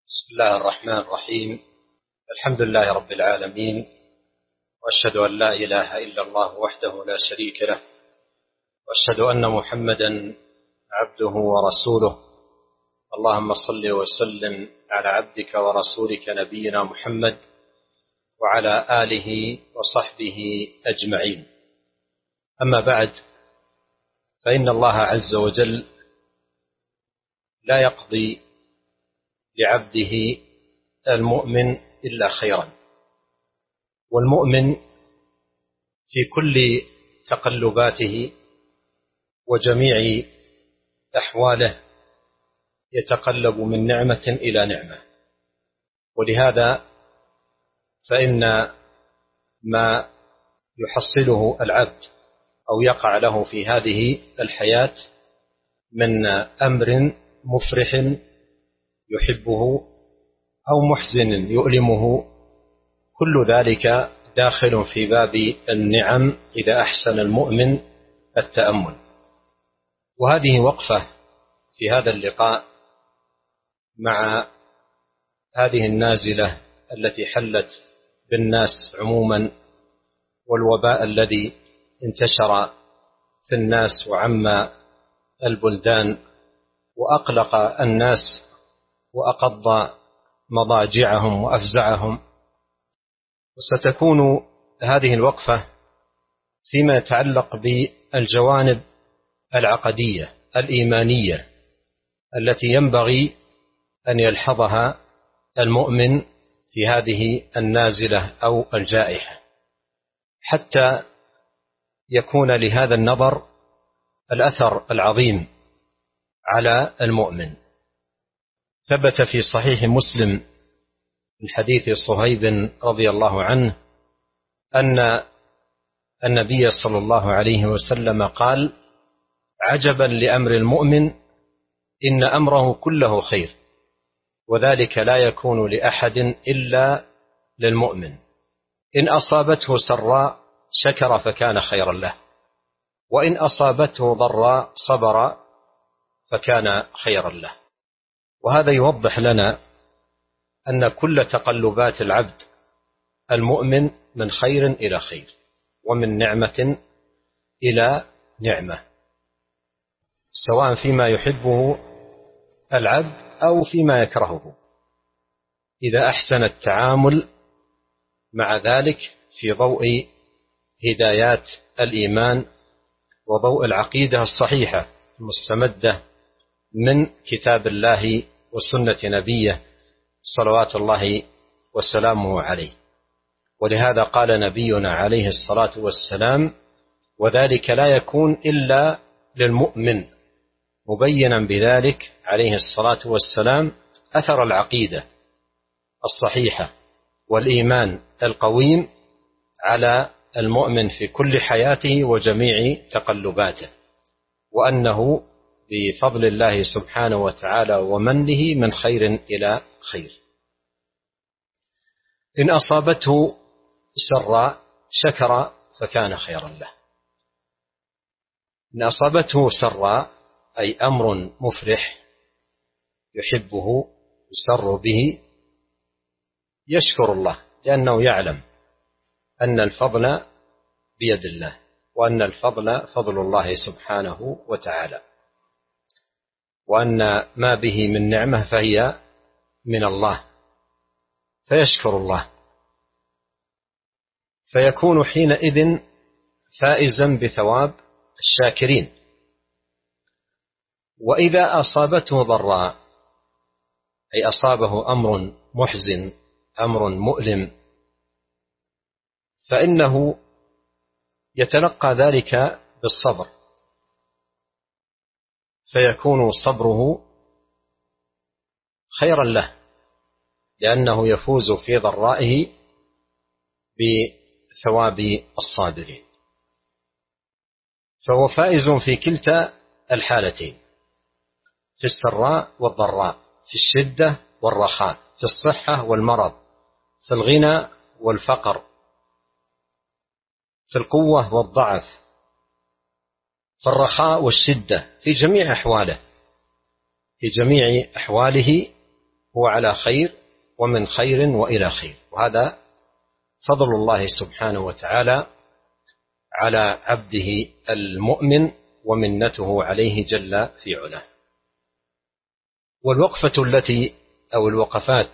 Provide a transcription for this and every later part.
بسم الله الرحمن الرحيم. الحمد لله رب العالمين، وأشهد أن لا إله إلا الله وحده لا شريك له، وأشهد أن محمدا عبده ورسوله. اللهم صل وسلم على عبدك ورسولك نبينا محمد وعلى آله وصحبه أجمعين. أما بعد، فإن الله عز وجل لا يقضي لعبده المؤمن إلا خيرا، والمؤمن في كل تقلباته وجميع أحواله يتقلب من نعمة إلى نعمة. ولهذا فإن ما يحصله العبد أو يقع له في هذه الحياة من أمر مفرح يحبه أو محزن يؤلمه، كل ذلك داخل في باب النعم إذا أحسن المؤمن التأمل. وهذه وقفة في هذا اللقاء مع هذه النازلة التي حلت بالناس عموما، والوباء الذي انتشر في الناس وعم البلدان وأقلق الناس وأقض مضاجعهم وأفزعهم. وستكون هذه الوقفة فيما يتعلق بالجوانب العقدية الإيمانية التي ينبغي أن يلحظها المؤمن في هذه النازلة أو الجائحة، حتى يكون لهذا النظر الأثر العظيم على المؤمن. ثبت في صحيح مسلم من حديث صهيب رضي الله عنه أن النبي صلى الله عليه وسلم قال: عجبا لأمر المؤمن، إن أمره كله خير، وذلك لا يكون لأحد إلا للمؤمن، إن أصابته سراء شكر فكان خيرا له، وإن أصابته ضراء صبر فكان خيرا له. وهذا يوضح لنا أن كل تقلبات العبد المؤمن من خير إلى خير، ومن نعمة إلى نعمة، سواء فيما يحبه العبد أو فيما يكرهه، إذا أحسن التعامل مع ذلك في ضوء هدايات الإيمان وضوء العقيدة الصحيحة المستمدة من كتاب الله وسنة نبيه صلوات الله وسلامه عليه. ولهذا قال نبينا عليه الصلاة والسلام: وذلك لا يكون إلا للمؤمن، مبينا بذلك عليه الصلاة والسلام أثر العقيدة الصحيحة والإيمان القويم على المؤمن في كل حياته وجميع تقلباته، وأنه بفضل الله سبحانه وتعالى ومنه من خير إلى خير. إن أصابته سراء شكر فكان خيرا له. إن أصابته سراء أي أمر مفرح يحبه يسر به يشكر الله، لأنه يعلم أن الفضل بيد الله، وأن الفضل فضل الله سبحانه وتعالى، وأن ما به من نعمة فهي من الله، فيشكر الله، فيكون حينئذ فائزا بثواب الشاكرين. وإذا أصابته ضراء أي أصابه أمر محزن أمر مؤلم، فإنه يتلقى ذلك بالصبر، فيكون صبره خيرا له، لأنه يفوز في ضرائه بثواب الصابرين، فهو فائز في كلتا الحالتين، في السراء والضراء، في الشدة والرخاء، في الصحة والمرض، في الغنى والفقر، في القوة والضعف، في الرخاء والشدة، في جميع أحواله هو على خير ومن خير وإلى خير. وهذا فضل الله سبحانه وتعالى على عبده المؤمن ومنته عليه جل في علاه. والوقفة الوقفات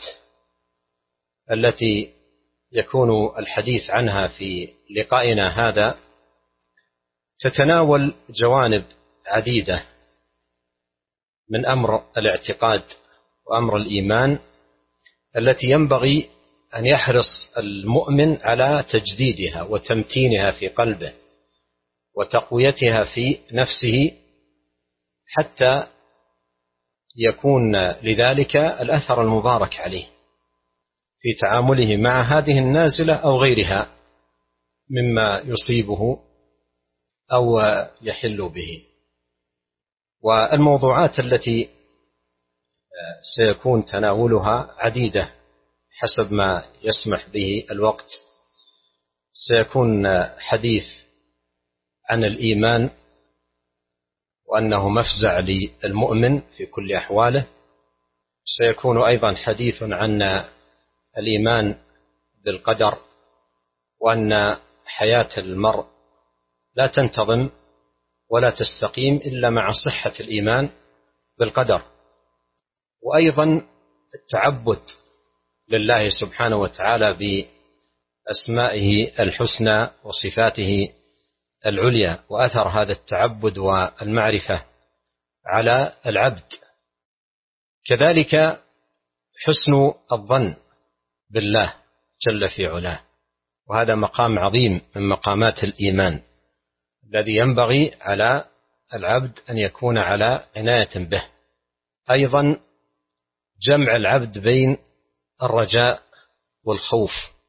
التي يكون الحديث عنها في لقائنا هذا تتناول جوانب عديدة من أمر الاعتقاد وأمر الإيمان التي ينبغي أن يحرص المؤمن على تجديدها وتمتينها في قلبه وتقويتها في نفسه حتى يكون لذلك الأثر المبارك عليه في تعامله مع هذه النازلة أو غيرها مما يصيبه أو يحل به. والموضوعات التي سيكون تناولها عديدة حسب ما يسمح به الوقت. سيكون حديث عن الإيمان وأنه مفزع للمؤمن في كل أحواله. سيكون أيضا حديث عن الإيمان بالقدر وأن حياة المرء لا تنتظم ولا تستقيم إلا مع صحة الإيمان بالقدر. وأيضا التعبد لله سبحانه وتعالى بأسمائه الحسنى وصفاته العليا وأثر هذا التعبد والمعرفة على العبد. كذلك حسن الظن بالله جل في علاه، وهذا مقام عظيم من مقامات الإيمان الذي ينبغي على العبد أن يكون على عناية به. أيضا جمع العبد بين الرجاء والخوف،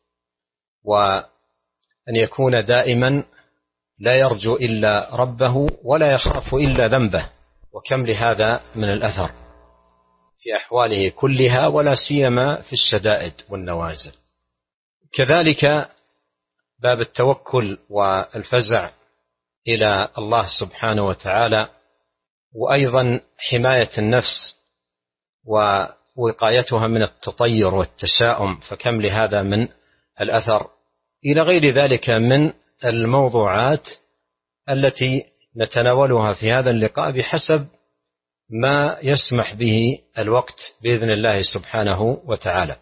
وأن يكون دائما لا يرجو إلا ربه ولا يخاف إلا ذنبه، وكم لهذا من الأثر في أحواله كلها ولا سيما في الشدائد والنوازل. كذلك باب التوكل والفزع إلى الله سبحانه وتعالى، وأيضا حماية النفس ووقايتها من التطير والتشاؤم، فكم لهذا من الأثر، إلى غير ذلك من الموضوعات التي نتناولها في هذا اللقاء بحسب ما يسمح به الوقت بإذن الله سبحانه وتعالى.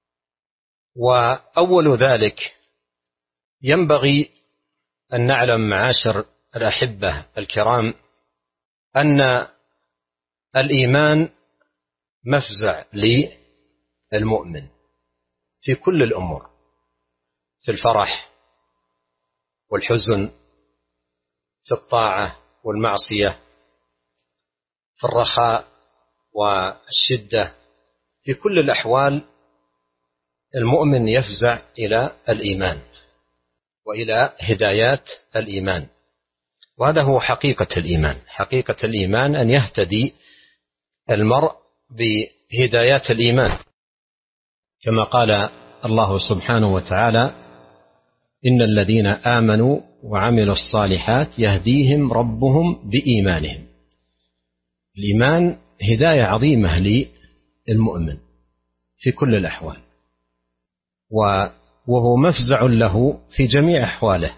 وأول ذلك ينبغي أن نعلم معاشر الأحبة الكرام أن الإيمان مفزع للمؤمن في كل الأمور، في الفرح والحزن، في الطاعة والمعصية، في الرخاء والشدة، في كل الأحوال المؤمن يفزع إلى الإيمان وإلى هدايات الإيمان. وهذا هو حقيقة الإيمان. حقيقة الإيمان أن يهتدي المرء بهدايات الإيمان، كما قال الله سبحانه وتعالى: إن الذين آمنوا وعملوا الصالحات يهديهم ربهم بإيمانهم. الإيمان هداية عظيمة للمؤمن في كل الأحوال، وهو مفزع له في جميع أحواله.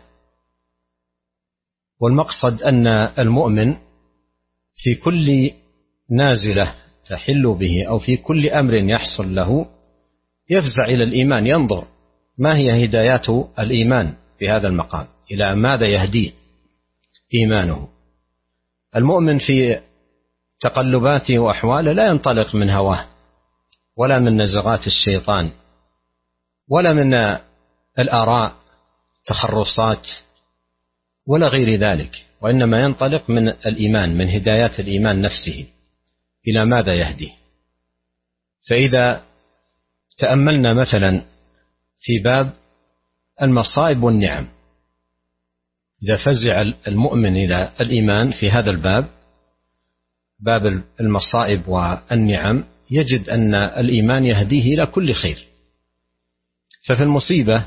والمقصد أن المؤمن في كل نازلة تحل به أو في كل أمر يحصل له يفزع إلى الإيمان، ينظر ما هي هدايات الإيمان في هذا المقام، إلى ماذا يهديه إيمانه. المؤمن في تقلباته وأحواله لا ينطلق من هواه ولا من نزغات الشيطان ولا من الآراء تخرصات ولا غير ذلك، وإنما ينطلق من الإيمان، من هدايات الإيمان نفسه إلى ماذا يهدي. فإذا تأملنا مثلا في باب المصائب والنعم، إذا فزع المؤمن إلى الإيمان في هذا الباب، باب المصائب والنعم، يجد أن الإيمان يهديه إلى كل خير. ففي المصيبة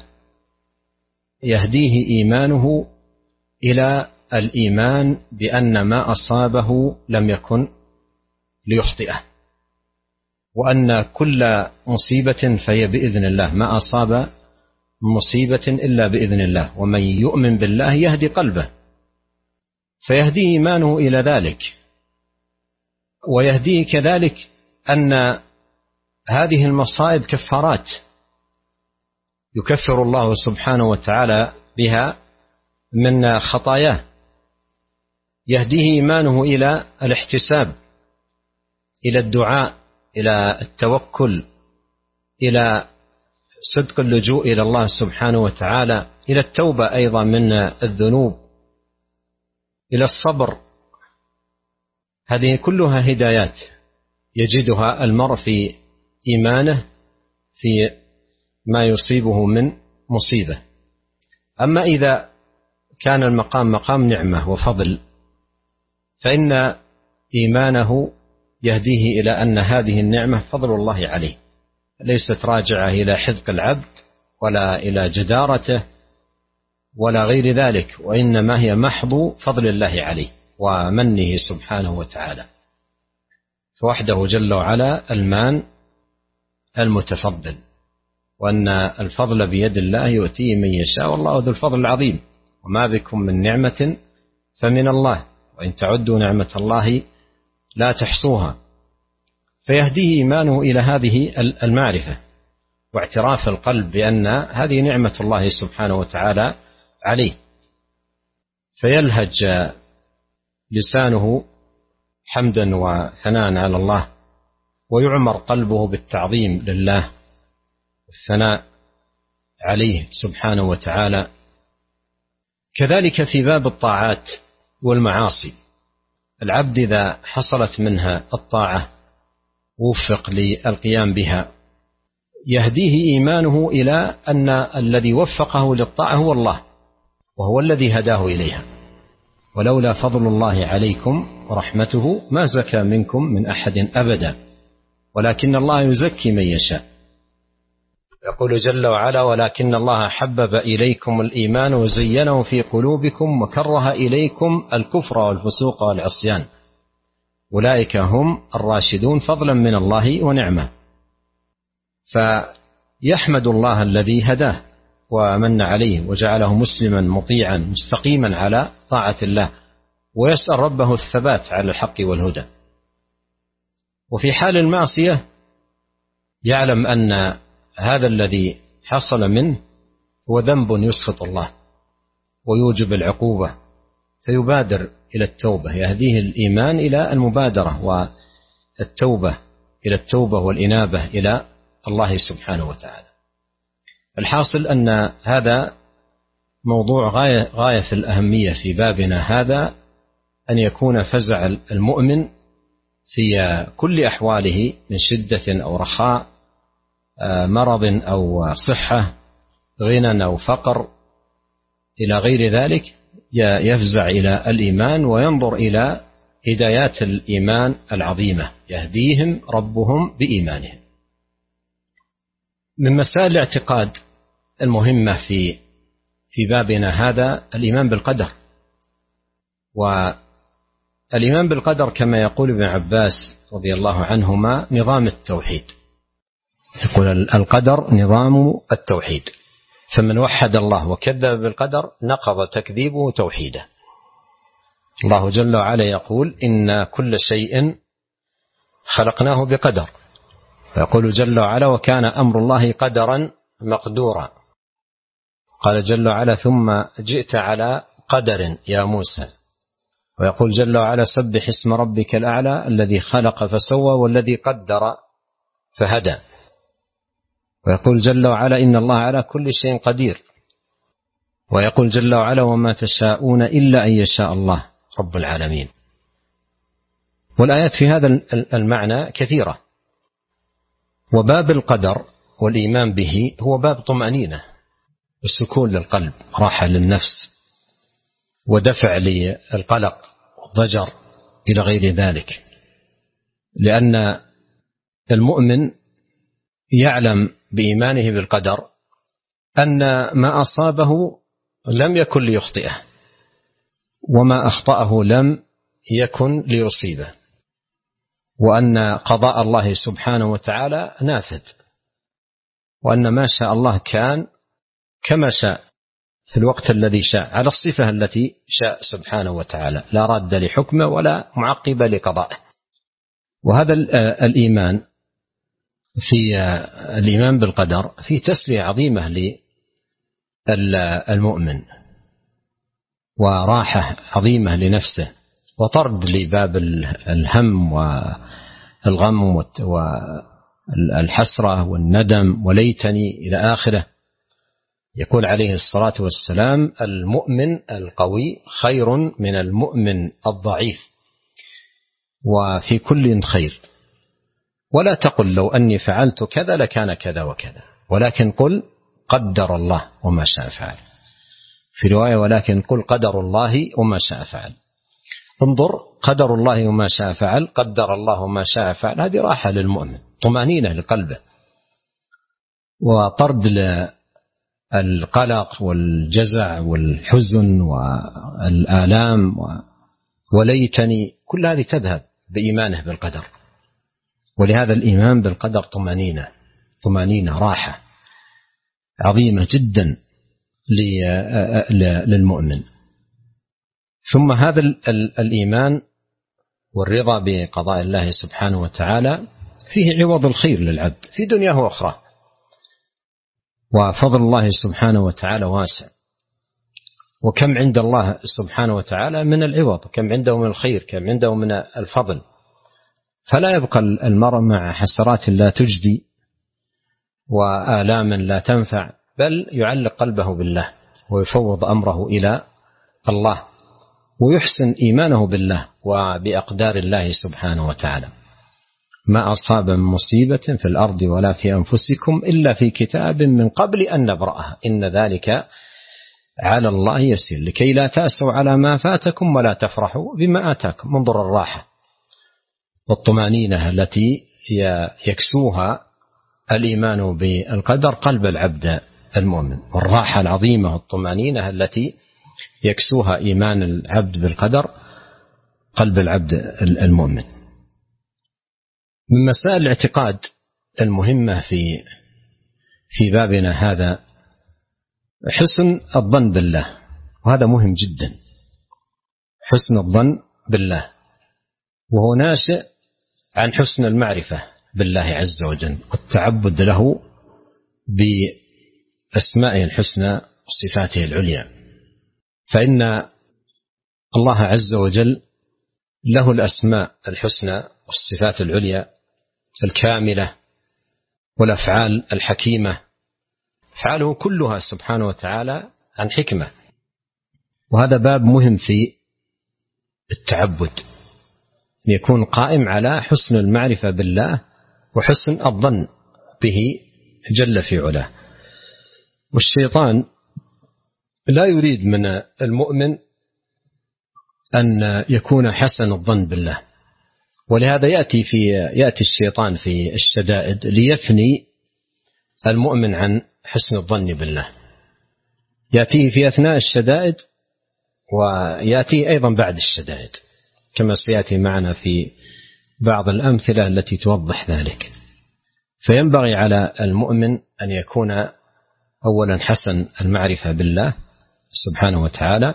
يهديه إيمانه إلى الإيمان بأن ما أصابه لم يكن ليخطئه، وأن كل مصيبة فهي بإذن الله، ما أصاب مصيبة إلا بإذن الله، ومن يؤمن بالله يهدي قلبه، فيهديه إيمانه إلى ذلك. ويهديه كذلك أن هذه المصائب كفارات يكفر الله سبحانه وتعالى بها من خطاياه. يهديه إيمانه إلى الاحتساب، إلى الدعاء، إلى التوكل، إلى صدق اللجوء إلى الله سبحانه وتعالى، إلى التوبة أيضا من الذنوب، إلى الصبر. هذه كلها هدايات يجدها المرء في إيمانه في ما يصيبه من مصيبة. أما إذا كان المقام مقام نعمة وفضل، فإن إيمانه يهديه إلى أن هذه النعمة فضل الله عليه، ليست راجعة إلى حذق العبد ولا إلى جدارته ولا غير ذلك، وإنما هي محض فضل الله عليه ومنه سبحانه وتعالى، فوحده جل وعلا المان المتفضل، وأن الفضل بيد الله يؤتيه من يشاء، والله ذو الفضل العظيم، وما بكم من نعمة فمن الله، وإن تعدوا نعمة الله لا تحصوها. فيهديه إيمانه إلى هذه المعرفة واعتراف القلب بأن هذه نعمة الله سبحانه وتعالى عليه، فيلهج لسانه حمدا وثناء على الله، ويعمر قلبه بالتعظيم لله والثناء عليه سبحانه وتعالى. كذلك في باب الطاعات والمعاصي، العبد إذا حصلت منها الطاعة وفق للقيام بها، يهديه إيمانه إلى أن الذي وفقه للطاعة هو الله، وهو الذي هداه إليها، ولولا فضل الله عليكم ورحمته ما زكى منكم من أحد أبدا ولكن الله يزكي من يشاء. يقول جل وعلا: ولكن الله حبب إليكم الإيمان وزينه في قلوبكم وكره إليكم الكفر والفسوق والعصيان أولئك هم الراشدون فضلا من الله ونعمة. فيحمد الله الذي هداه ومن عليه وجعله مسلما مطيعا مستقيما على طاعة الله، ويسأل ربه الثبات على الحق والهدى. وفي حال المعصية يعلم أن هذا الذي حصل منه هو ذنب يسخط الله ويوجب العقوبة، فيبادر إلى التوبة، يهديه الإيمان إلى المبادرة والتوبة، إلى التوبة والإنابة إلى الله سبحانه وتعالى. الحاصل أن هذا موضوع غاية في الأهمية في بابنا هذا، أن يكون فزع المؤمن في كل أحواله من شدة أو رخاء، مرض أو صحة، غنى أو فقر، إلى غير ذلك، يفزع إلى الإيمان وينظر إلى هدايات الإيمان العظيمة يهديهم ربهم بإيمانهم. من مسائل الاعتقاد المهمة في بابنا هذا الإيمان بالقدر. والإيمان بالقدر كما يقول ابن عباس رضي الله عنهما نظام التوحيد، يقول القدر نظام التوحيد، فمن وحد الله وكذب بالقدر نقض تكذيبه توحيده. الله جل وعلا يقول: إن كل شيء خلقناه بقدر، ويقول جل وعلا: وكان أمر الله قدرا مقدورا. قال جل وعلا: ثم جئت على قدر يا موسى. ويقول جل وعلا: سبح اسم ربك الأعلى الذي خلق فسوى والذي قدر فهدى. ويقول جل وعلا: إن الله على كل شيء قدير. ويقول جل وعلا: وما تشاءون إلا أن يشاء الله رب العالمين. والآيات في هذا المعنى كثيرة. وباب القدر والإيمان به هو باب طمأنينة والسكون للقلب، راحة للنفس، ودفع للقلق والضجر إلى غير ذلك، لأن المؤمن يعلم بإيمانه بالقدر أن ما أصابه لم يكن ليخطئه، وما أخطأه لم يكن ليصيبه. وأن قضاء الله سبحانه وتعالى نافذ، وأن ما شاء الله كان كما شاء في الوقت الذي شاء على الصفة التي شاء سبحانه وتعالى، لا راد لحكمه ولا معقب لقضائه. وهذا الإيمان في الإيمان بالقدر فيه تسلية عظيمة للمؤمن، وراحة عظيمة لنفسه، وطرد لباب الهم والغم والحسرة والندم وليتني إلى آخره. يقول عليه الصلاة والسلام: المؤمن القوي خير من المؤمن الضعيف، وفي كل خير، ولا تقل لو أني فعلت كذا لكان كذا وكذا، ولكن قل قدر الله وما شاء فعل. في رواية: ولكن قل قدر الله وما شاء فعل. انظر، قدر الله وما شاء فعل، قدر الله وما شاء فعل، هذه راحة للمؤمن، طمأنينة لقلبه، وطرد القلق والجزع والحزن والآلام وليتني، كل هذه تذهب بإيمانه بالقدر. ولهذا الإيمان بالقدر طمأنينة راحة عظيمة جدا للمؤمن. ثم هذا الإيمان والرضا بقضاء الله سبحانه وتعالى فيه عوض الخير للعبد في دنياه وأخرى، وفضل الله سبحانه وتعالى واسع، وكم عند الله سبحانه وتعالى من العوض، كم عنده من الخير، كم عنده من الفضل. فلا يبقى المرء مع حسرات لا تجدي وآلام لا تنفع، بل يعلق قلبه بالله ويفوض أمره إلى الله، ويحسن إيمانه بالله وبأقدار الله سبحانه وتعالى. ما أصاب من مصيبة في الأرض ولا في أنفسكم إلا في كتاب من قبل أن نبرأها إن ذلك على الله يسير لكي لا تأسوا على ما فاتكم ولا تفرحوا بما آتاكم. انظر الراحة والطمأنينة التي يكسوها الإيمان بالقدر قلب العبد المؤمن، والراحة العظيمة والطمأنينة التي يكسوها إيمان العبد بالقدر قلب العبد المؤمن. من مسائل الاعتقاد المهمة في بابنا هذا حسن الظن بالله، وهذا مهم جدا. حسن الظن بالله، وهو ناشئ عن حسن المعرفة بالله عز وجل والتعبد له بأسمائه الحسنى وصفاته العليا. فإن الله عز وجل له الأسماء الحسنى والصفات العليا الكاملة والأفعال الحكيمة، أفعاله كلها سبحانه وتعالى عن حكمة. وهذا باب مهم في التعبد، يكون قائم على حسن المعرفة بالله وحسن الظن به جل في علاه. والشيطان لا يريد من المؤمن أن يكون حسن الظن بالله، ولهذا يأتي الشيطان في الشدائد ليثني المؤمن عن حسن الظن بالله. يأتيه في أثناء الشدائد، ويأتيه أيضا بعد الشدائد، كما سيأتي معنا في بعض الأمثلة التي توضح ذلك. فينبغي على المؤمن أن يكون أولا حسن المعرفة بالله سبحانه وتعالى،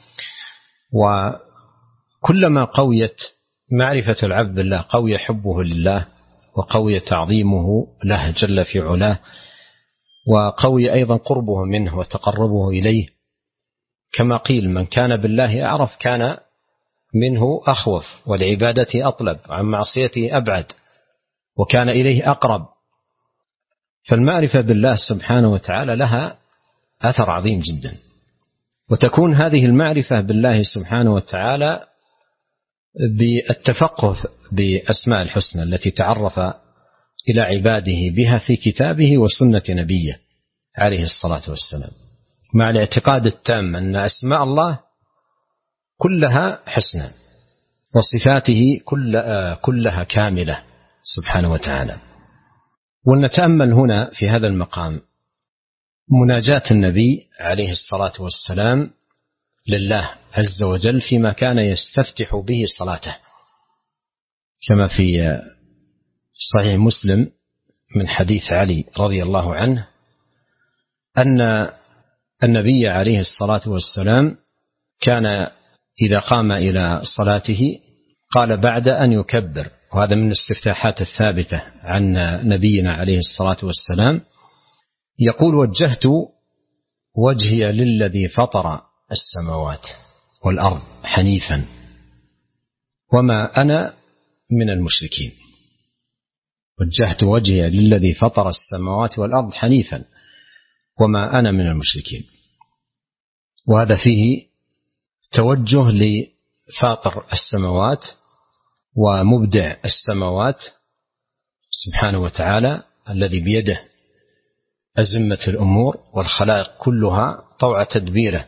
وكلما قويت معرفة العبد بالله قوي حبه لله، وقوي تعظيمه له جل في علاه، وقوي أيضا قربه منه وتقربه إليه. كما قيل: من كان بالله أعرف كان منه أخوف، والعبادة أطلب، عن معصيته أبعد، وكان إليه أقرب. فالمعرفة بالله سبحانه وتعالى لها أثر عظيم جدا، وتكون هذه المعرفة بالله سبحانه وتعالى بالتفقه بأسماء الحسنى التي تعرف إلى عباده بها في كتابه وسنة نبيه عليه الصلاة والسلام، مع الاعتقاد التام أن أسماء الله كلها حسنى وصفاته كلها كاملة سبحانه وتعالى. ولنتأمل هنا في هذا المقام مناجاة النبي عليه الصلاة والسلام لله عز وجل فيما كان يستفتح به صلاته. كما في صحيح مسلم من حديث علي رضي الله عنه أن النبي عليه الصلاة والسلام كان إذا قام إلى صلاته قال بعد أن يكبر، وهذا من الاستفتاحات الثابتة عن نبينا عليه الصلاة والسلام، يقول: وجهت وجهي للذي فطر السماوات والأرض حنيفا وما أنا من المشركين. وجهت وجهي للذي فطر السماوات والأرض حنيفا وما أنا من المشركين. وهذا فيه توجه لفاطر السماوات ومبدع السماوات سبحانه وتعالى، الذي بيده أزمة الأمور والخلائق كلها طوع تدبيره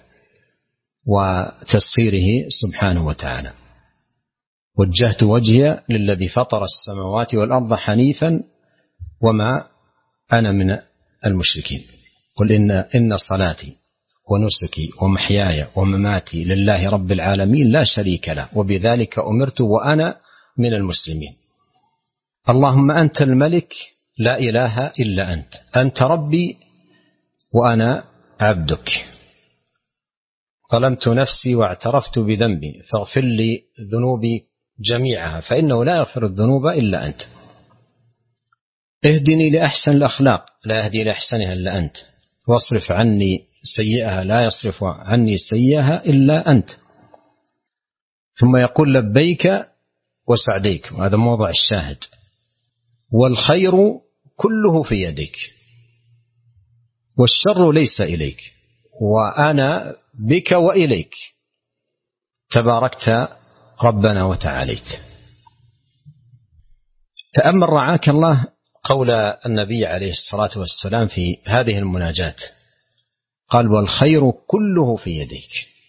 وتسخيره سبحانه وتعالى. وجهت وجهي للذي فطر السماوات والأرض حنيفا وما أنا من المشركين. قل إن صلاتي ونسكي ومحياي ومماتي لله رب العالمين لا شريك له وبذلك أمرت وأنا من المسلمين. اللهم أنت الملك لا إله إلا أنت، أنت ربي وأنا عبدك، ظلمت نفسي واعترفت بذنبي فاغفر لي ذنوبي جميعها فإنه لا يغفر الذنوب إلا أنت. اهدني لأحسن الأخلاق لا يهدي لأحسنها إلا أنت، واصرف عني سيئها لا يصرف عني سيئها إلا أنت. ثم يقول: لبيك وسعديك، وهذا موضع الشاهد. والخير كله في يديك والشر ليس إليك وأنا بك وإليك تباركت ربنا وتعاليت. تأمل رعاك الله قول النبي عليه الصلاة والسلام في هذه المناجاة، قال: والخير كله في يديك.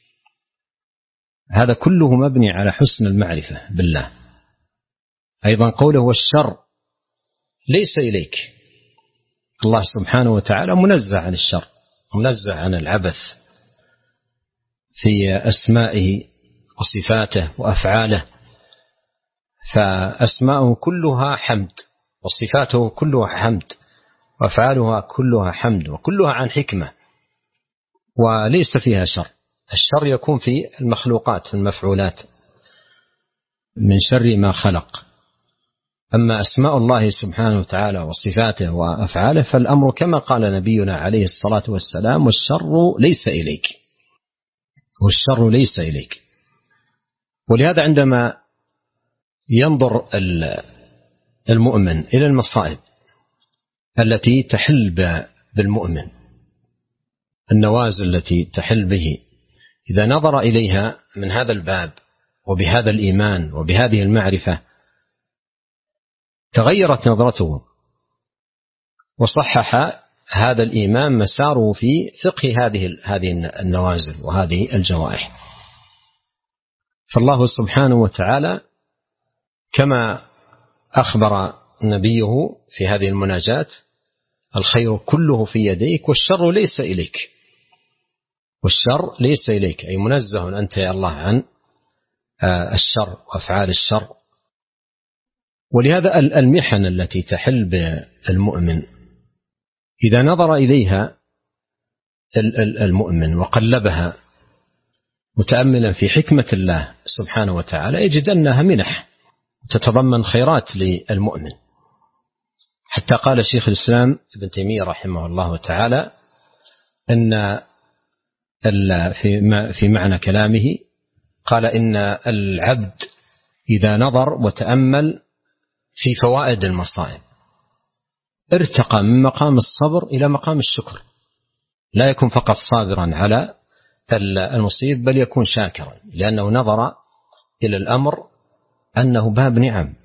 هذا كله مبني على حسن المعرفة بالله. أيضا قوله: والشر ليس إليك. الله سبحانه وتعالى منزه عن الشر، منزه عن العبث في أسمائه وصفاته وأفعاله، فأسماؤه كلها حمد وصفاته كلها حمد وأفعالها كلها حمد وكلها عن حكمة وليس فيها شر. الشر يكون في المخلوقات المفعولات من شر ما خلق. أما أسماء الله سبحانه وتعالى وصفاته وأفعاله فالأمر كما قال نبينا عليه الصلاة والسلام: والشر ليس إليك، والشر ليس إليك. ولهذا عندما ينظر المؤمن إلى المصائب التي تحل بالمؤمن، النوازل التي تحل به، إذا نظر إليها من هذا الباب وبهذا الإيمان وبهذه المعرفة تغيرت نظرته، وصحح هذا الإيمان مساره في فقه هذه النوازل وهذه الجوائح. فالله سبحانه وتعالى كما أخبر نبيه في هذه المناجاة: الخير كله في يديك والشر ليس إليك. والشر ليس إليك، أي منزه أنت يا الله عن الشر وأفعال الشر. ولهذا المحن التي تحل بالمؤمن إذا نظر إليها المؤمن وقلبها متأملا في حكمة الله سبحانه وتعالى يجد أنها منح تتضمن خيرات للمؤمن. حتى قال شيخ الإسلام ابن تيمية رحمه الله تعالى أن في معنى كلامه قال: إن العبد إذا نظر وتأمل في فوائد المصائب ارتقى من مقام الصبر إلى مقام الشكر، لا يكون فقط صابرا على المصيب بل يكون شاكرا، لأنه نظر إلى الأمر أنه باب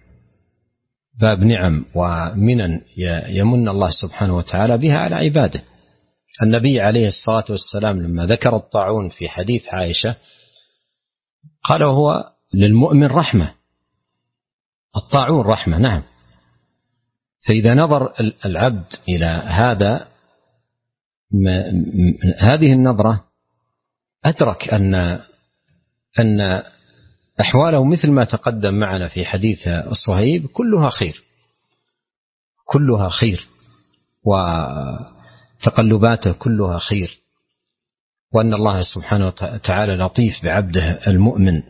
نعم ومنن يمن الله سبحانه وتعالى بها على عباده. النبي عليه الصلاة والسلام لما ذكر الطاعون في حديث عائشة قال: هو للمؤمن رحمة، الطاعون رحمة. نعم. فإذا نظر العبد إلى هذه النظرة أدرك أن أحواله مثل ما تقدم معنا في حديث صهيب كلها خير، كلها خير، وتقلباته كلها خير، وأن الله سبحانه وتعالى لطيف بعبده المؤمن.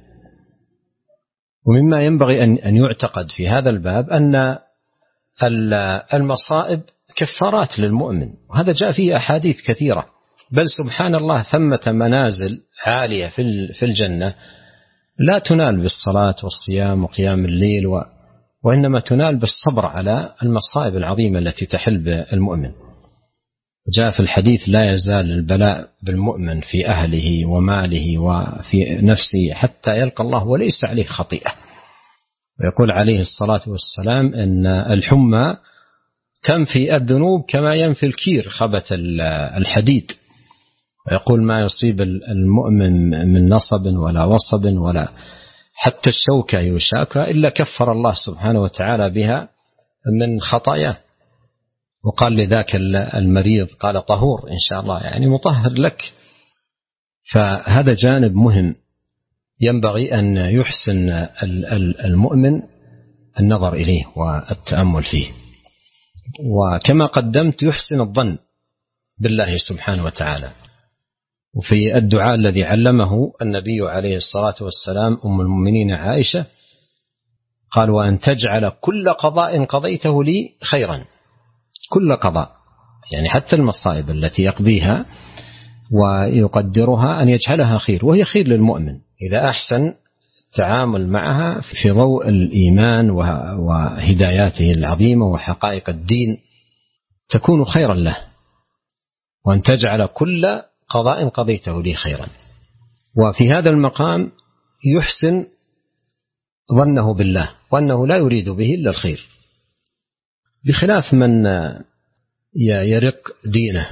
ومما ينبغي أن يعتقد في هذا الباب أن المصائب كفارات للمؤمن، وهذا جاء فيه أحاديث كثيرة. بل سبحان الله ثمة منازل عالية في الجنة لا تنال بالصلاة والصيام وقيام الليل، وإنما تنال بالصبر على المصائب العظيمة التي تحل بالمؤمن. جاء في الحديث: لا يزال البلاء بالمؤمن في أهله وماله وفي نفسه حتى يلقى الله وليس عليه خطيئة. ويقول عليه الصلاة والسلام أن الحمى تنفي الذنوب كما ينفي الكير خبث الحديد. ويقول: ما يصيب المؤمن من نصب ولا وصب ولا حتى الشوكة يشاكها إلا كفر الله سبحانه وتعالى بها من خطاياه. وقال لذاك المريض قال: طهور إن شاء الله، يعني مطهر لك. فهذا جانب مهم ينبغي أن يحسن المؤمن النظر إليه والتأمل فيه. وكما قدمت يحسن الظن بالله سبحانه وتعالى. وفي الدعاء الذي علمه النبي عليه الصلاة والسلام أم المؤمنين عائشة قال: وأن تجعل كل قضاء قضيته لي خيرا. كل قضاء يعني حتى المصائب التي يقضيها ويقدرها أن يجعلها خير، وهي خير للمؤمن إذا أحسن التعامل معها في ضوء الإيمان وهداياته العظيمة وحقائق الدين، تكون خيرا له. وأن تجعل كل قضاء قضيته لي خيرا. وفي هذا المقام يحسن ظنه بالله وأنه لا يريد به إلا الخير، بخلاف من يرق دينه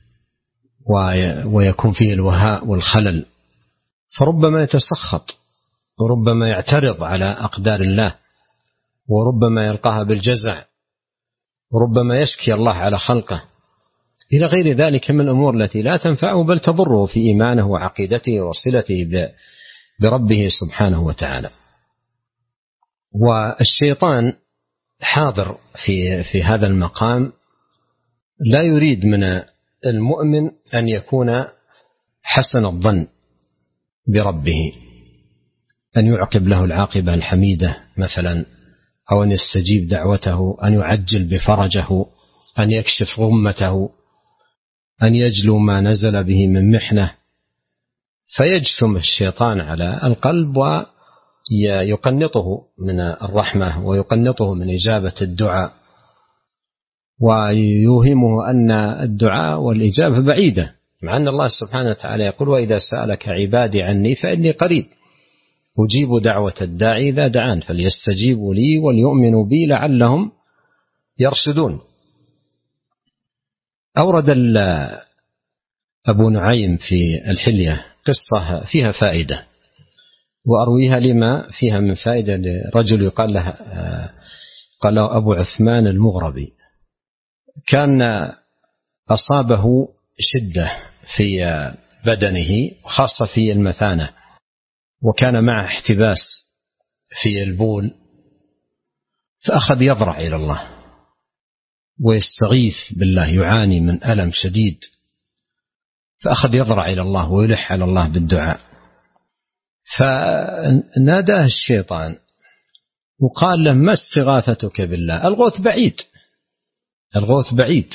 ويكون فيه الوهاء والخلل، فربما يتسخط وربما يعترض على أقدار الله، وربما يلقاها بالجزع، وربما يشكي الله على خلقه، إلى غير ذلك من الأمور التي لا تنفعه بل تضره في إيمانه وعقيدته وصلته بربه سبحانه وتعالى. والشيطان حاضر في هذا المقام، لا يريد من المؤمن أن يكون حسن الظن بربه، أن يعقب له العاقبة الحميدة مثلا، أو أن يستجيب دعوته، أن يعجل بفرجه، أن يكشف غمته، أن يجلو ما نزل به من محنة. فيجثم الشيطان على القلب ويقنطه من الرحمة ويقنطه من إجابة الدعاء، ويوهمه أن الدعاء والإجابة بعيدة، مع أن الله سبحانه وتعالى يقول: وإذا سألك عبادي عني فإني قريب أجيب دعوة الداعي إذا دعان فليستجيبوا لي وليؤمنوا بي لعلهم يرشدون. أورد أبو نعيم في الحلية قصة فيها فائدة، وأرويها لما فيها من فائدة لرجل قال له أبو عثمان المغربي، كان أصابه شدة في بدنه خاصة في المثانة، وكان معه احتباس في البول، فأخذ يضرع إلى الله ويستغيث بالله، يعاني من ألم شديد، فأخذ يضرع إلى الله ويلح على الله بالدعاء. فناداه الشيطان وقال له: ما استغاثتك بالله؟ الغوث بعيد، الغوث بعيد.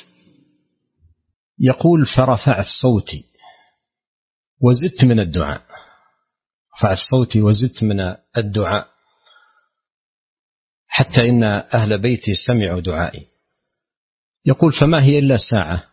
يقول: فرفعت صوتي وزدت من الدعاء، رفعت صوتي وزدت من الدعاء حتى إن أهل بيتي سمعوا دعائي. يقول: فما هي إلا ساعة،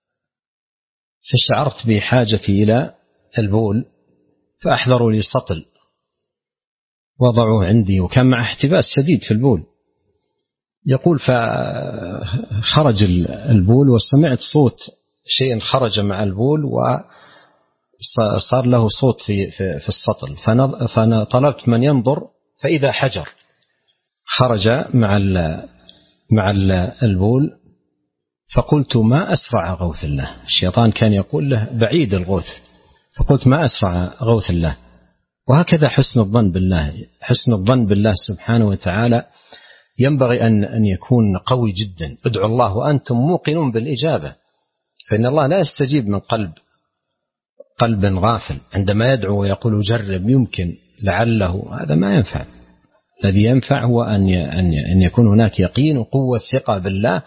فشعرت بحاجتي إلى البول، فأحضروا لي سطل وضعوه عندي، وكان مع احتباس شديد في البول. يقول: فخرج البول وسمعت صوت شيء خرج مع البول وصار له صوت في السطل، فطلبت من ينظر فإذا حجر خرج مع البول، فقلت: ما أسرع غوث الله. الشيطان كان يقول له: بعيد الغوث، فقلت: ما أسرع غوث الله. وهكذا حسن الظن بالله. حسن الظن بالله سبحانه وتعالى ينبغي أن يكون قوي جدا. ادعوا الله وأنتم موقنون بالإجابة، فإن الله لا يستجيب من قلب غافل عندما يدعو ويقول جرب يمكن لعله، هذا ما ينفع. الذي ينفع هو أن يكون هناك يقين وقوة ثقة بالله،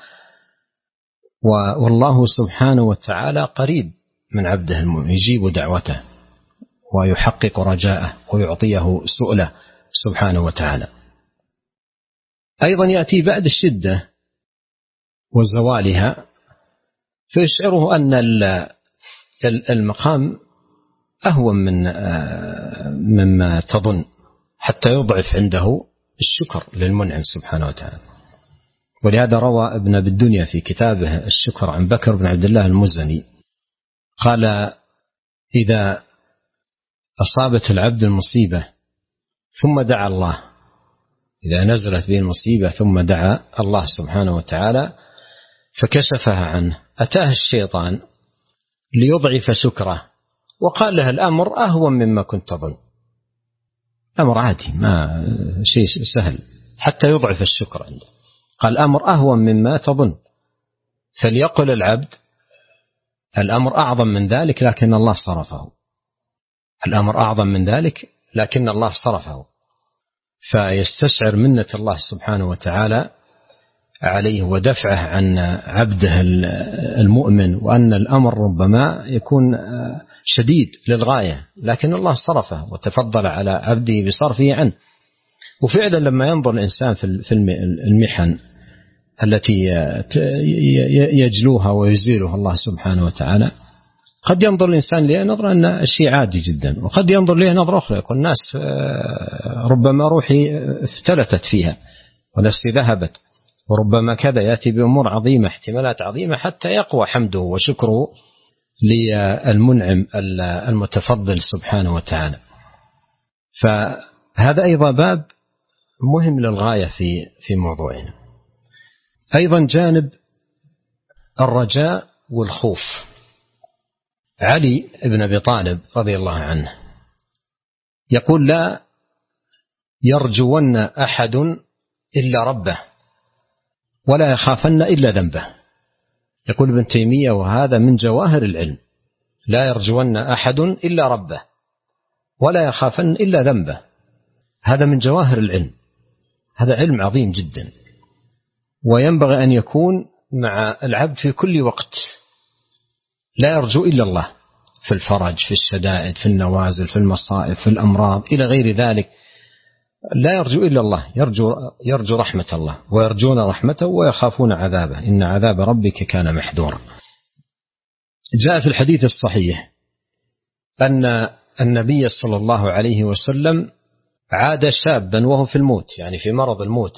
والله سبحانه وتعالى قريب من عبده المؤمن، يجيب دعوته ويحقق رجاءه ويعطيه سؤله سبحانه وتعالى. أيضا يأتي بعد الشدة وزوالها فيشعره أن المقام أهون مما تظن، حتى يضعف عنده الشكر للمنعم سبحانه وتعالى. ولهذا روى ابن أبي الدنيا في كتابه الشكر عن بكر بن عبد الله المزني قال: إذا أصابت العبد المصيبة ثم دعا الله، إذا نزلت به المصيبة ثم دعا الله سبحانه وتعالى فكشفها عنه، أتاه الشيطان ليضعف شكره وقال له الأمر أهون مما كنت تظن. أمر عادي، ما شيء سهل، حتى يضعف الشكر عنده. قال الأمر أهون مما تظن، فليقل العبد الأمر أعظم من ذلك لكن الله صرفه. الأمر أعظم من ذلك لكن الله صرفه، فيستشعر منة الله سبحانه وتعالى عليه ودفعه عن عبده المؤمن، وأن الأمر ربما يكون شديد للغاية لكن الله صرفه وتفضل على عبده بصرفه عنه. وفعلا لما ينظر الإنسان في المحن التي يجلوها ويزيلها الله سبحانه وتعالى، قد ينظر الإنسان لها نظرة أن شيء عادي جدا، وقد ينظر لها نظرة أخرى، يقول الناس ربما روحي افتلتت فيها ونفسي ذهبت، وربما كذا، يأتي بأمور عظيمة، احتمالات عظيمة، حتى يقوى حمده وشكره للمنعم المتفضل سبحانه وتعالى. فهذا أيضا باب مهم للغاية في موضوعنا. أيضا جانب الرجاء والخوف. علي بن أبي طالب رضي الله عنه يقول: لا يرجون أحد إلا ربه ولا يخافن إلا ذنبه. يقول ابن تيمية وهذا من جواهر العلم: لا يرجون أحد إلا ربه ولا يخافن إلا ذنبه. هذا من جواهر العلم، هذا علم عظيم جدا، وينبغي أن يكون مع العبد في كل وقت. لا يرجو إلا الله في الفرج، في الشدائد، في النوازل، في المصائب، في الأمراض إلى غير ذلك. لا يرجو إلا الله، يرجو رحمة الله، ويرجون رحمته ويخافون عذابه، إن عذاب ربك كان محذورا. جاء في الحديث الصحيح أن النبي صلى الله عليه وسلم عاد شابا وهو في الموت، يعني في مرض الموت،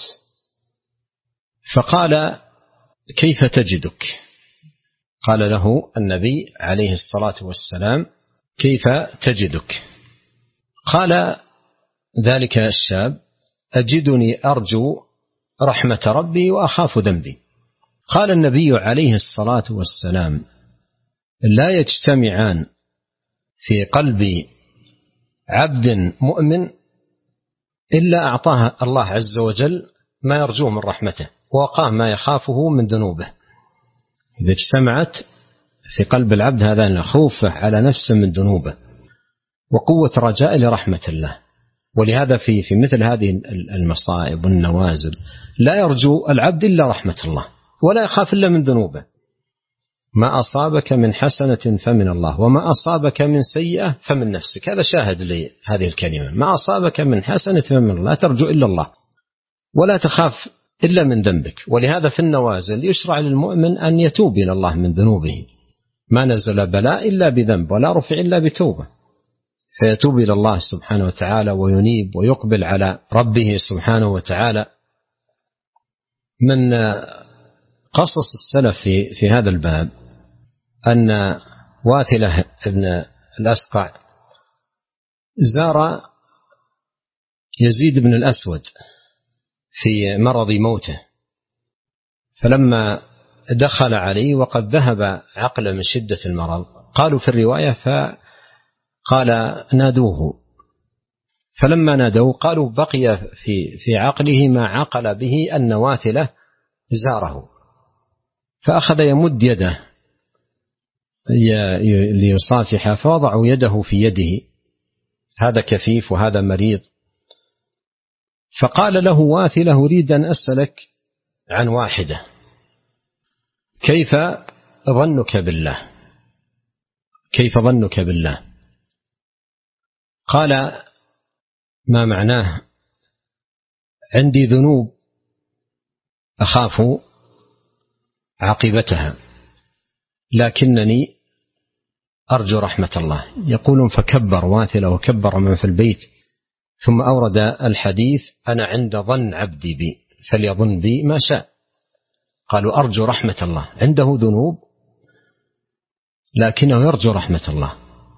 فقال: كيف تجدك؟ قال له النبي عليه الصلاة والسلام: كيف تجدك؟ قال ذلك الشاب: أجدني أرجو رحمة ربي وأخاف ذنبي. قال النبي عليه الصلاة والسلام: لا يجتمعان في قلب عبد مؤمن إلا أعطاه الله عز وجل ما يرجوه من رحمته ووقاه ما يخافه من ذنوبه. إذا اجتمعت في قلب العبد هذا خوفه على نفسه من ذنوبه وقوة رجاء لرحمة الله. ولهذا في مثل هذه المصائب والنوازل لا يرجو العبد إلا رحمة الله ولا يخاف إلا من ذنوبه. ما أصابك من حسنة فمن الله وما أصابك من سيئة فمن نفسك. هذا شاهد لهذه الكلمة: ما أصابك من حسنة فمن الله، لا ترجو إلا الله ولا تخاف إلا من ذنبك. ولهذا في النوازل يشرع للمؤمن أن يتوب إلى الله من ذنوبه، ما نزل بلاء إلا بذنب ولا رفع إلا بتوبة، فيتوب إلى الله سبحانه وتعالى وينيب ويقبل على ربه سبحانه وتعالى. من قصص السلف في هذا الباب أن واثلة ابن الأسقع زار يزيد بن الأسود في مرض موته، فلما دخل عليه وقد ذهب عقله من شدة المرض، قالوا في الرواية فقال: نادوه فلما نادوا قالوا بقي في عقله ما عقل به أن واثلة زاره، فأخذ يمد يده ليصافح، فوضعوا يده في يده، هذا كفيف وهذا مريض. فقال له واثلة: أريد أن أسألك عن واحدة، كيف ظنك بالله؟ كيف ظنك بالله؟ قال: ما معناه؟ عندي ذنوب أخاف عاقبتها، لكنني أرجو رحمة الله. يقولون فكبر واثلة وكبر من في البيت، ثم أورد الحديث: أنا عند ظن عبدي بي فليظن بي ما شاء. قالوا أرجو رحمة الله، عنده ذنوب لكنه يرجو رحمة الله.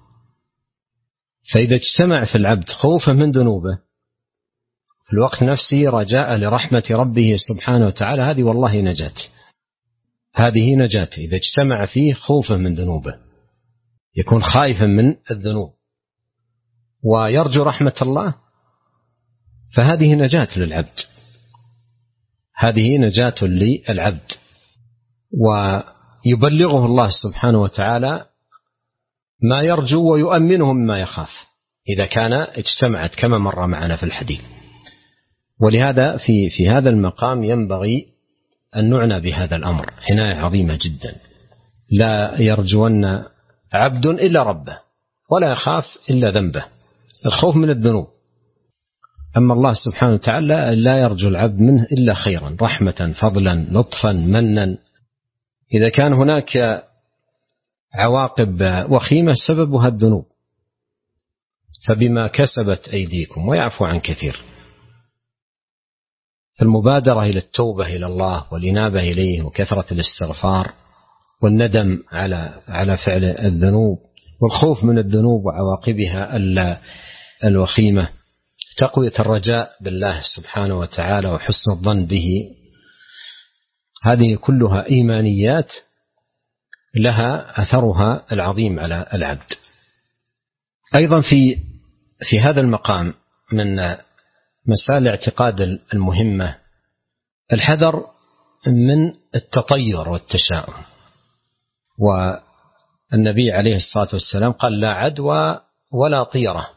فإذا اجتمع في العبد خوفه من ذنوبه في الوقت نفسه رجاء لرحمة ربه سبحانه وتعالى، هذه والله نجاة، هذه نجاة. إذا اجتمع فيه خوفه من ذنوبه، يكون خائفا من الذنوب ويرجو رحمة الله، فهذه نجاة للعبد، هذه نجاة للعبد. ويبلغه الله سبحانه وتعالى ما يرجو ويؤمنه مما يخاف إذا كان اجتمعت كما مر معنا في الحديث. ولهذا في هذا المقام ينبغي أن نعنى بهذا الأمر عناية عظيمة جدا. لا يرجون عبد إلا ربه، ولا يخاف إلا ذنبه، الخوف من الذنوب. أما الله سبحانه وتعالى لا يرجو العبد منه إلا خيرا، رحمة، فضلا، لطفا، منا. إذا كان هناك عواقب وخيمة سببها الذنوب، فبما كسبت أيديكم ويعفو عن كثير. فالمبادرة إلى التوبة إلى الله والإنابة إليه وكثرة الاستغفار والندم على فعل الذنوب والخوف من الذنوب وعواقبها الوخيمة، تقوية الرجاء بالله سبحانه وتعالى وحسن الظن به، هذه كلها إيمانيات لها أثرها العظيم على العبد. أيضا في هذا المقام من مسائل الاعتقاد المهمة الحذر من التطير والتشاؤم. والنبي عليه الصلاة والسلام قال: لا عدوى ولا طيرة،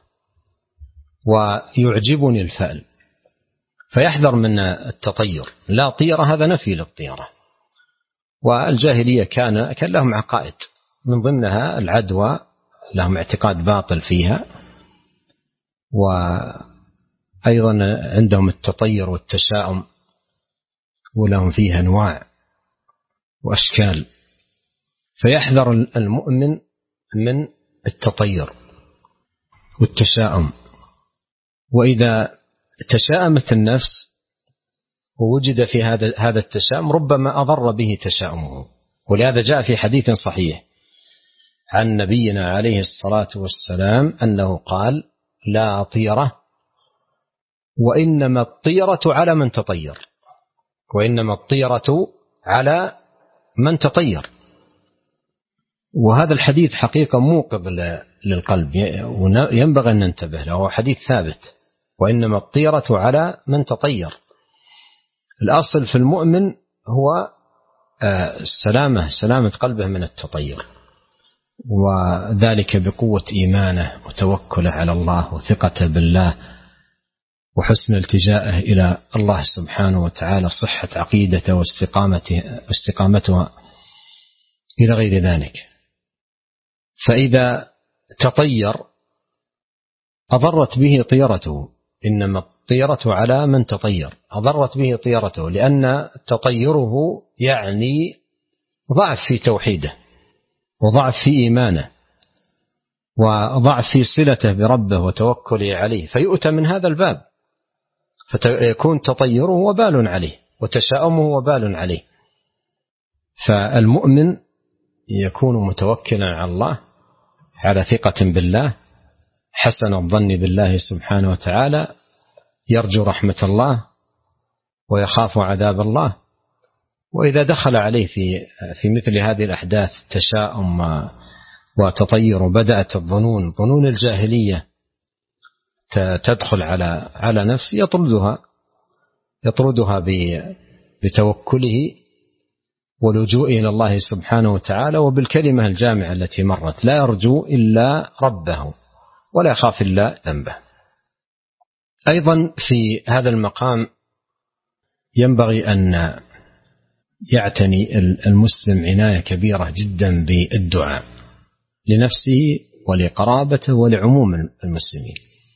ويعجبني الفأل. فيحذر من التطير. لا طيرة هذا نفي للطيرة. والجاهلية كان لهم عقائد، من ضمنها العدوى، لهم اعتقاد باطل فيها، وأيضا عندهم التطير والتشاؤم، ولهم فيها أنواع وأشكال. فيحذر المؤمن من التطير والتشاؤم. وإذا تشاءمت النفس ووجد في هذا التشاؤم ربما أضر به تشاؤمه. ولهذا جاء في حديث صحيح عن نبينا عليه الصلاة والسلام أنه قال: لا طيرة، وإنما الطيرة على من تطير، وإنما الطيرة على من تطير. وهذا الحديث حقيقة موقظ للقلب، وينبغي أن ننتبه له. هو حديث ثابت: وإنما الطيرة على من تطير. الأصل في المؤمن هو سلامة قلبه من التطير، وذلك بقوة إيمانه وتوكله على الله وثقته بالله وحسن التجائه إلى الله سبحانه وتعالى، صحة عقيدته واستقامتها إلى غير ذلك. فإذا تطير أضرت به طيرته، إنما الطيرة على من تطير، أضرت به طيرته، لأن تطيره يعني ضعف في توحيده، وضعف في إيمانه، وضعف في صلته بربه وتوكله عليه، فيؤتى من هذا الباب، فيكون تطيره وبال عليه وتشاؤمه وبال عليه. فالمؤمن يكون متوكلا على الله، على ثقة بالله، حسن الظن بالله سبحانه وتعالى، يرجو رحمة الله ويخاف عذاب الله. وإذا دخل عليه في مثل هذه الأحداث تشاؤم وتطير، بدأت ظنون الجاهلية تدخل على نفس يطردها بتوكله ولجوء إلى الله سبحانه وتعالى وبالكلمة الجامعة التي مرت: لا يرجو إلا ربه ولا يخاف إلا ذنبه. أيضا في هذا المقام ينبغي أن يعتني المسلم عناية كبيرة جدا بالدعاء لنفسه ولقرابته ولعموم المسلمين.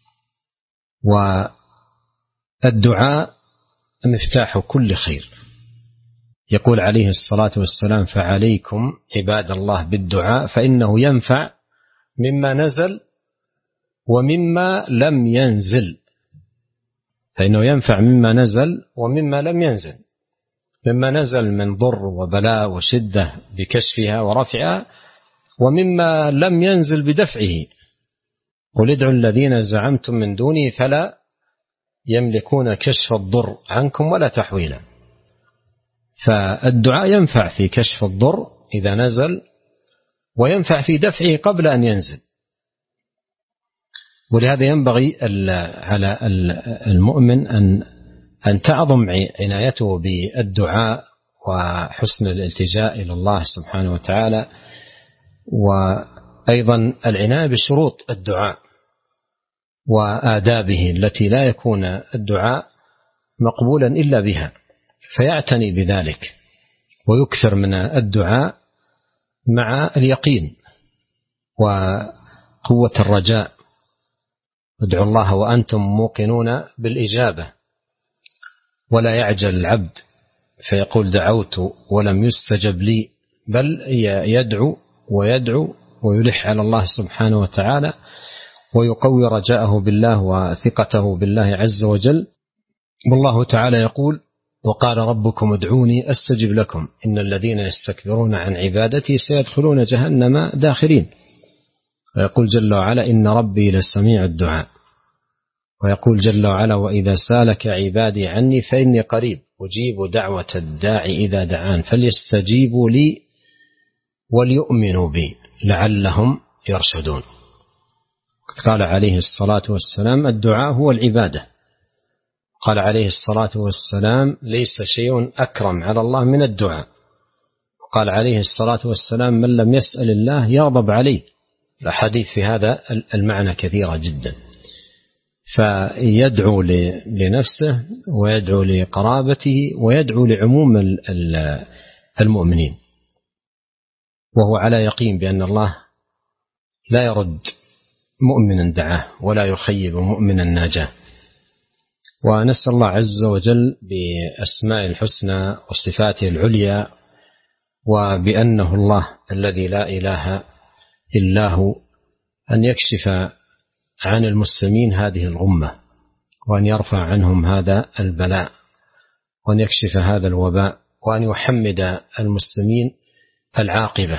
والدعاء مفتاح كل خير. يقول عليه الصلاة والسلام: فعليكم عباد الله بالدعاء فإنه ينفع مما نزل ومما لم ينزل. فإنه ينفع مما نزل ومما لم ينزل، مما نزل من ضر وبلاء وشدة بكشفها ورفعها، ومما لم ينزل بدفعه. قل ادعوا الذين زعمتم من دونه فلا يملكون كشف الضر عنكم ولا تحويلا. فالدعاء ينفع في كشف الضر إذا نزل، وينفع في دفعه قبل أن ينزل. ولهذا ينبغي على المؤمن أن تعظم عنايته بالدعاء وحسن الالتجاء إلى الله سبحانه وتعالى، وأيضا العناية بشروط الدعاء وآدابه التي لا يكون الدعاء مقبولا إلا بها، فيعتني بذلك ويكثر من الدعاء مع اليقين وقوة الرجاء. ادعوا الله وأنتم موقنون بالإجابة، ولا يعجل العبد فيقول دعوت ولم يستجب لي، بل يدعو ويلح على الله سبحانه وتعالى ويقوي رجاءه بالله وثقته بالله عز وجل. والله تعالى يقول: وقال ربكم ادعوني أستجب لكم إن الذين يستكبرون عن عبادتي سيدخلون جهنم داخرين. ويقول جل وعلا: إن ربي لسميع الدعاء. ويقول جل وعلا: وإذا سالك عبادي عني فإني قريب أجيب دعوة الداعي إذا دعان فليستجيبوا لي وليؤمنوا بي لعلهم يرشدون. قال عليه الصلاة والسلام: الدعاء هو العبادة. قال عليه الصلاة والسلام: ليس شيء أكرم على الله من الدعاء. قال عليه الصلاة والسلام: من لم يسأل الله يغضب عليه. الحديث في هذا المعنى كثيرة جدا. فيدعو لنفسه ويدعو لقرابته ويدعو لعموم المؤمنين، وهو على يقين بأن الله لا يرد مؤمنا دعاه ولا يخيب مؤمنا ناجاه. ونسأل الله عز وجل بأسماء الحسنى وصفاته العليا وبأنه الله الذي لا إله إلا هو أن يكشف عن المسلمين هذه الغمة، وأن يرفع عنهم هذا البلاء، وأن يكشف هذا الوباء، وأن يحمد المسلمين العاقبة،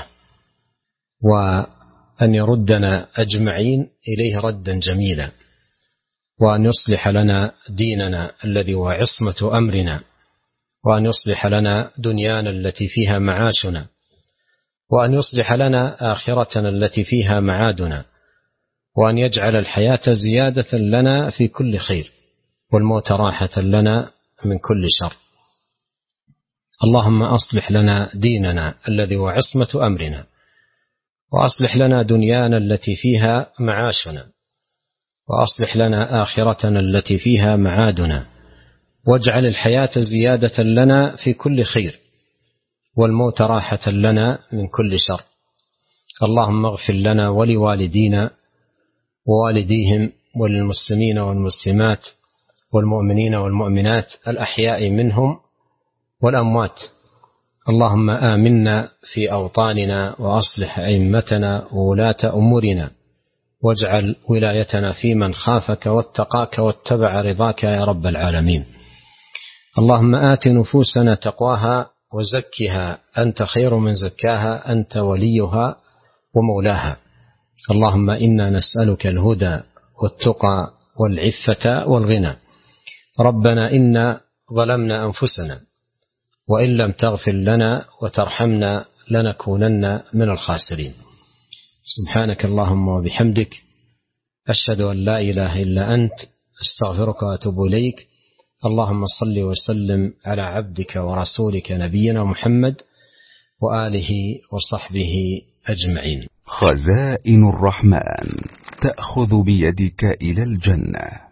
وأن يردنا أجمعين إليه ردا جميلا، وأن يصلح لنا ديننا الذي هو عصمة أمرنا، وأن يصلح لنا دنيانا التي فيها معاشنا، وأن يصلح لنا آخرتنا التي فيها معادنا، وأن يجعل الحياة زيادة لنا في كل خير والموت راحة لنا من كل شر. اللهم أصلح لنا ديننا الذي هو عصمة أمرنا، وأصلح لنا دنيانا التي فيها معاشنا، وأصلح لنا آخرتنا التي فيها معادنا، واجعل الحياة زيادة لنا في كل خير والموت راحة لنا من كل شر. اللهم اغفر لنا ولوالدينا ووالديهم وللمسلمين والمسلمات والمؤمنين والمؤمنات الأحياء منهم والأموات. اللهم آمنا في أوطاننا وأصلح أئمتنا وولاة أمورنا، واجعل ولايتنا في من خافك واتقاك واتبع رضاك يا رب العالمين. اللهم آت نفوسنا تقواها وزكها أنت خير من زكاها أنت وليها ومولاها. اللهم إنا نسألك الهدى والتقى والعفة والغنى. ربنا إنا ظلمنا أنفسنا وإن لم تغفر لنا وترحمنا لنكونن من الخاسرين. سبحانك اللهم وبحمدك أشهد أن لا إله إلا أنت، أستغفرك وأتوب إليك. اللهم صل وسلم على عبدك ورسولك نبينا محمد وآله وصحبه أجمعين. خزائن الرحمن تأخذ بيدك إلى الجنة.